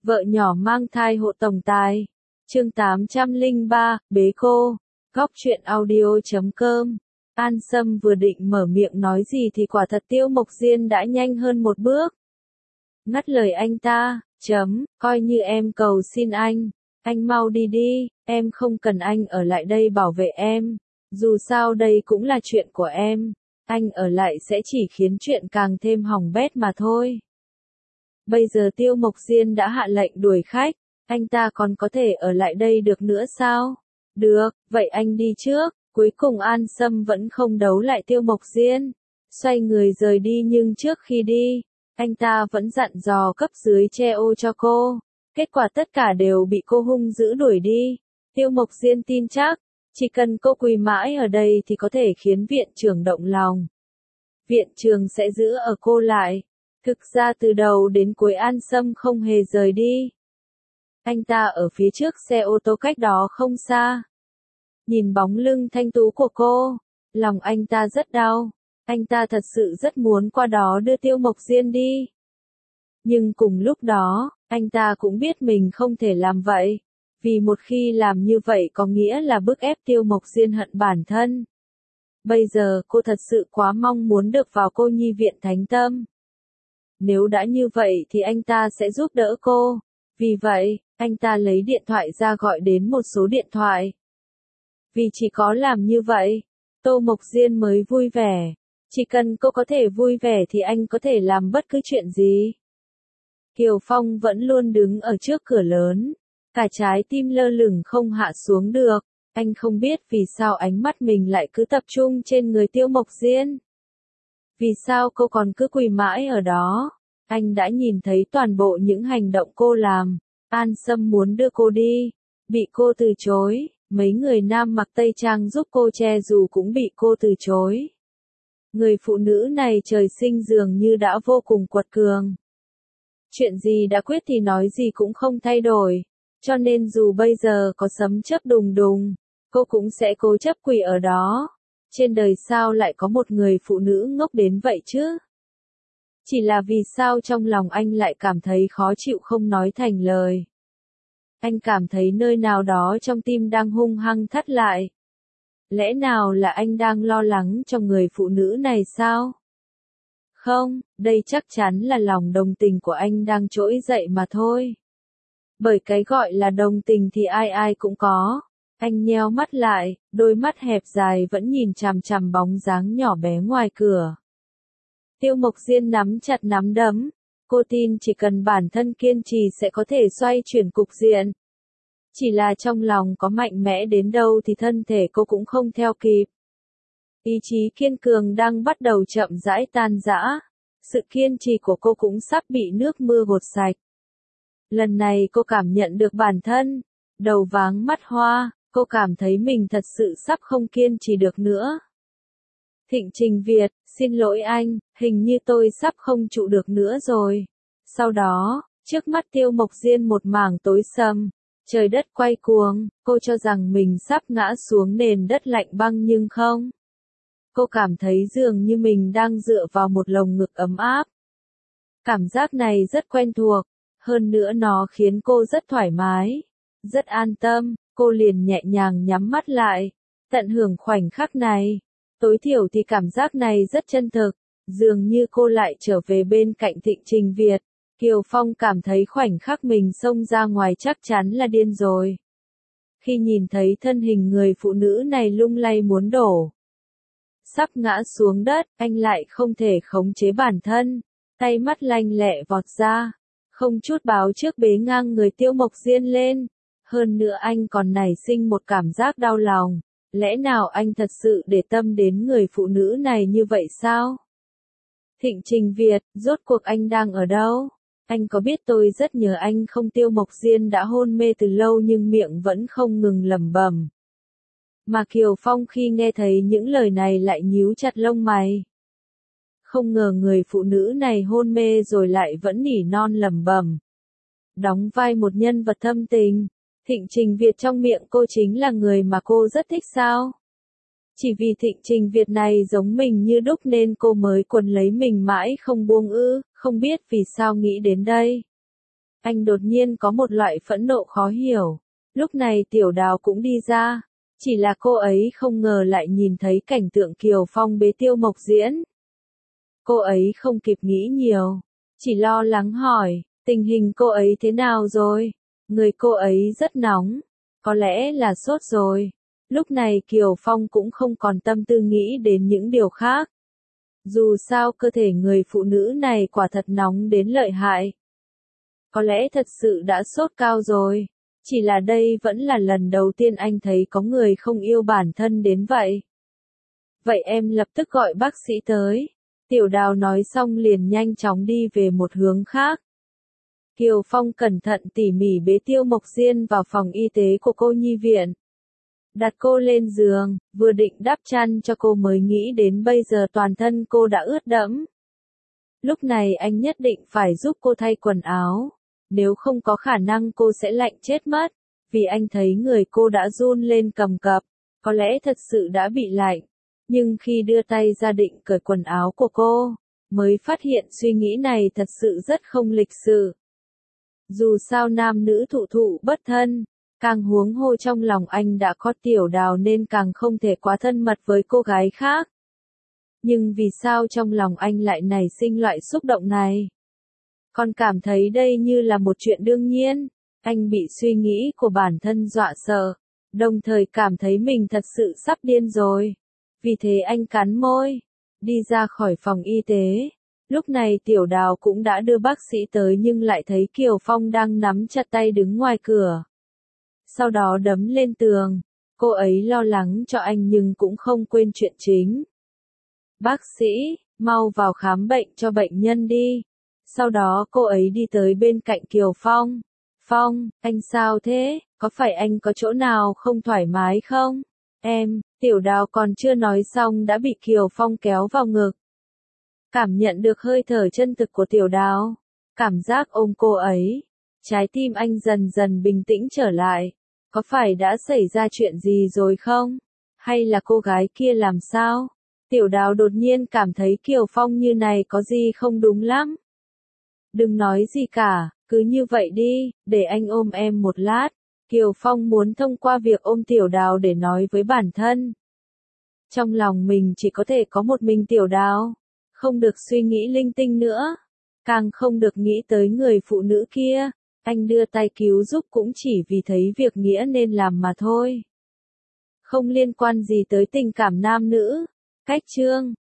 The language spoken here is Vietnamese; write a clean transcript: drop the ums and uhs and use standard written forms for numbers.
Vợ nhỏ mang thai hộ tổng tài. Chương 803, bế cô. Góc truyện audio.com. An Sâm vừa định mở miệng nói gì thì quả thật Tiêu Mộc Diên đã nhanh hơn một bước. Ngắt lời anh ta, coi như em cầu xin anh mau đi đi, em không cần anh ở lại đây bảo vệ em. Dù sao đây cũng là chuyện của em, anh ở lại sẽ chỉ khiến chuyện càng thêm hỏng bét mà thôi. Bây giờ Tiêu Mộc Diên đã hạ lệnh đuổi khách, anh ta còn có thể ở lại đây được nữa sao? Được, vậy anh đi trước. Cuối cùng An Sâm vẫn không đấu lại Tiêu Mộc Diên, xoay người rời đi, nhưng trước khi đi, anh ta vẫn dặn dò cấp dưới che ô cho cô. Kết quả tất cả đều bị cô hung dữ đuổi đi. Tiêu Mộc Diên tin chắc, chỉ cần cô quỳ mãi ở đây thì có thể khiến viện trưởng động lòng. Viện trưởng sẽ giữ ở cô lại. Thực ra từ đầu đến cuối An Sâm không hề rời đi. Anh ta ở phía trước xe ô tô cách đó không xa. Nhìn bóng lưng thanh tú của cô, lòng anh ta rất đau. Anh ta thật sự rất muốn qua đó đưa Tiêu Mộc Diên đi. Nhưng cùng lúc đó, anh ta cũng biết mình không thể làm vậy. Vì một khi làm như vậy có nghĩa là bức ép Tiêu Mộc Diên hận bản thân. Bây giờ cô thật sự quá mong muốn được vào cô nhi viện Thánh Tâm. Nếu đã như vậy thì anh ta sẽ giúp đỡ cô. Vì vậy, anh ta lấy điện thoại ra gọi đến một số điện thoại. Vì chỉ có làm như vậy, Tô Mộc Diên mới vui vẻ. Chỉ cần cô có thể vui vẻ thì anh có thể làm bất cứ chuyện gì. Kiều Phong vẫn luôn đứng ở trước cửa lớn. Cả trái tim lơ lửng không hạ xuống được. Anh không biết vì sao ánh mắt mình lại cứ tập trung trên người Tiêu Mộc Diên. Vì sao cô còn cứ quỳ mãi ở đó? Anh đã nhìn thấy toàn bộ những hành động cô làm. An Sâm muốn đưa cô đi, bị cô từ chối. Mấy người nam mặc tây trang giúp cô che dù cũng bị cô từ chối. Người phụ nữ này trời sinh dường như đã vô cùng quật cường. Chuyện gì đã quyết thì nói gì cũng không thay đổi. Cho nên dù bây giờ có sấm chớp đùng đùng, cô cũng sẽ cố chấp quỳ ở đó. Trên đời sao lại có một người phụ nữ ngốc đến vậy chứ? Chỉ là vì sao trong lòng anh lại cảm thấy khó chịu không nói thành lời. Anh cảm thấy nơi nào đó trong tim đang hung hăng thắt lại. Lẽ nào là anh đang lo lắng cho người phụ nữ này sao? Không, đây chắc chắn là lòng đồng tình của anh đang trỗi dậy mà thôi. Bởi cái gọi là đồng tình thì ai ai cũng có. Anh nheo mắt lại, đôi mắt hẹp dài vẫn nhìn chằm chằm bóng dáng nhỏ bé ngoài cửa. Tiêu Mộc Diên nắm chặt nắm đấm. Cô tin chỉ cần bản thân kiên trì sẽ có thể xoay chuyển cục diện. Chỉ là trong lòng có mạnh mẽ đến đâu thì thân thể cô cũng không theo kịp. Ý chí kiên cường đang bắt đầu chậm rãi tan rã. Sự kiên trì của cô cũng sắp bị nước mưa gột sạch. Lần này cô cảm nhận được bản thân, đầu váng mắt hoa, cô cảm thấy mình thật sự sắp không kiên trì được nữa. Thịnh Trình Việt, xin lỗi anh, hình như tôi sắp không trụ được nữa rồi. Sau đó, trước mắt Tiêu Mộc Diên một mảng tối sầm, trời đất quay cuồng, cô cho rằng mình sắp ngã xuống nền đất lạnh băng nhưng không. Cô cảm thấy dường như mình đang dựa vào một lồng ngực ấm áp. Cảm giác này rất quen thuộc, hơn nữa nó khiến cô rất thoải mái, rất an tâm, cô liền nhẹ nhàng nhắm mắt lại, tận hưởng khoảnh khắc này. Tối thiểu thì cảm giác này rất chân thực, dường như cô lại trở về bên cạnh Thịnh Trình Việt. Kiều Phong cảm thấy khoảnh khắc mình xông ra ngoài chắc chắn là điên rồi. Khi nhìn thấy thân hình người phụ nữ này lung lay muốn đổ, sắp ngã xuống đất, anh lại không thể khống chế bản thân, tay mắt lanh lẹ vọt ra, không chút báo trước bế ngang người Tiêu Mộc Diên lên. Hơn nữa anh còn nảy sinh một cảm giác đau lòng. Lẽ nào anh thật sự để tâm đến người phụ nữ này như vậy sao? Thịnh Trình Việt, rốt cuộc anh đang ở đâu? Anh có biết tôi rất nhớ anh không? Tiêu Mộc Diên đã hôn mê từ lâu nhưng miệng vẫn không ngừng lẩm bẩm. Mà Kiều Phong khi nghe thấy những lời này lại nhíu chặt lông mày. Không ngờ người phụ nữ này hôn mê rồi lại vẫn nỉ non lẩm bẩm. Đóng vai một nhân vật thâm tình. Thịnh Trình Việt trong miệng cô chính là người mà cô rất thích sao? Chỉ vì Thịnh Trình Việt này giống mình như đúc nên cô mới quấn lấy mình mãi không buông ư, không biết vì sao nghĩ đến đây. Anh đột nhiên có một loại phẫn nộ khó hiểu. Lúc này Tiểu Đào cũng đi ra. Chỉ là cô ấy không ngờ lại nhìn thấy cảnh tượng Kiều Phong bế Tiêu Mộc Diễn. Cô ấy không kịp nghĩ nhiều. Chỉ lo lắng hỏi, tình hình cô ấy thế nào rồi? Người cô ấy rất nóng. Có lẽ là sốt rồi. Lúc này Kiều Phong cũng không còn tâm tư nghĩ đến những điều khác. Dù sao cơ thể người phụ nữ này quả thật nóng đến lợi hại. Có lẽ thật sự đã sốt cao rồi. Chỉ là đây vẫn là lần đầu tiên anh thấy có người không yêu bản thân đến vậy. Vậy em lập tức gọi bác sĩ tới. Tiểu Đào nói xong liền nhanh chóng đi về một hướng khác. Kiều Phong cẩn thận tỉ mỉ bế Tiêu Mộc Diên vào phòng y tế của cô nhi viện. Đặt cô lên giường, vừa định đắp chăn cho cô mới nghĩ đến bây giờ toàn thân cô đã ướt đẫm. Lúc này anh nhất định phải giúp cô thay quần áo. Nếu không có khả năng cô sẽ lạnh chết mất. Vì anh thấy người cô đã run lên cầm cập. Có lẽ thật sự đã bị lạnh. Nhưng khi đưa tay ra định cởi quần áo của cô, mới phát hiện suy nghĩ này thật sự rất không lịch sự. Dù sao nam nữ thụ thụ bất thân, càng huống hồ trong lòng anh đã có Tiểu Đào nên càng không thể quá thân mật với cô gái khác. Nhưng vì sao trong lòng anh lại nảy sinh loại xúc động này? Còn cảm thấy đây như là một chuyện đương nhiên, anh bị suy nghĩ của bản thân dọa sợ, đồng thời cảm thấy mình thật sự sắp điên rồi. Vì thế anh cắn môi, đi ra khỏi phòng y tế. Lúc này Tiểu Đào cũng đã đưa bác sĩ tới nhưng lại thấy Kiều Phong đang nắm chặt tay đứng ngoài cửa. Sau đó đấm lên tường, cô ấy lo lắng cho anh nhưng cũng không quên chuyện chính. Bác sĩ, mau vào khám bệnh cho bệnh nhân đi. Sau đó cô ấy đi tới bên cạnh Kiều Phong. Phong, anh sao thế? Có phải anh có chỗ nào không thoải mái không? Em, Tiểu Đào còn chưa nói xong đã bị Kiều Phong kéo vào ngực. Cảm nhận được hơi thở chân thực của Tiểu Đào. Cảm giác ôm cô ấy. Trái tim anh dần dần bình tĩnh trở lại. Có phải đã xảy ra chuyện gì rồi không? Hay là cô gái kia làm sao? Tiểu Đào đột nhiên cảm thấy Kiều Phong như này có gì không đúng lắm. Đừng nói gì cả, cứ như vậy đi, để anh ôm em một lát. Kiều Phong muốn thông qua việc ôm Tiểu Đào để nói với bản thân. Trong lòng mình chỉ có thể có một mình Tiểu Đào, không được suy nghĩ linh tinh nữa, càng không được nghĩ tới người phụ nữ kia. Anh đưa tay cứu giúp cũng chỉ vì thấy việc nghĩa nên làm mà thôi. Không liên quan gì tới tình cảm nam nữ. Cách chương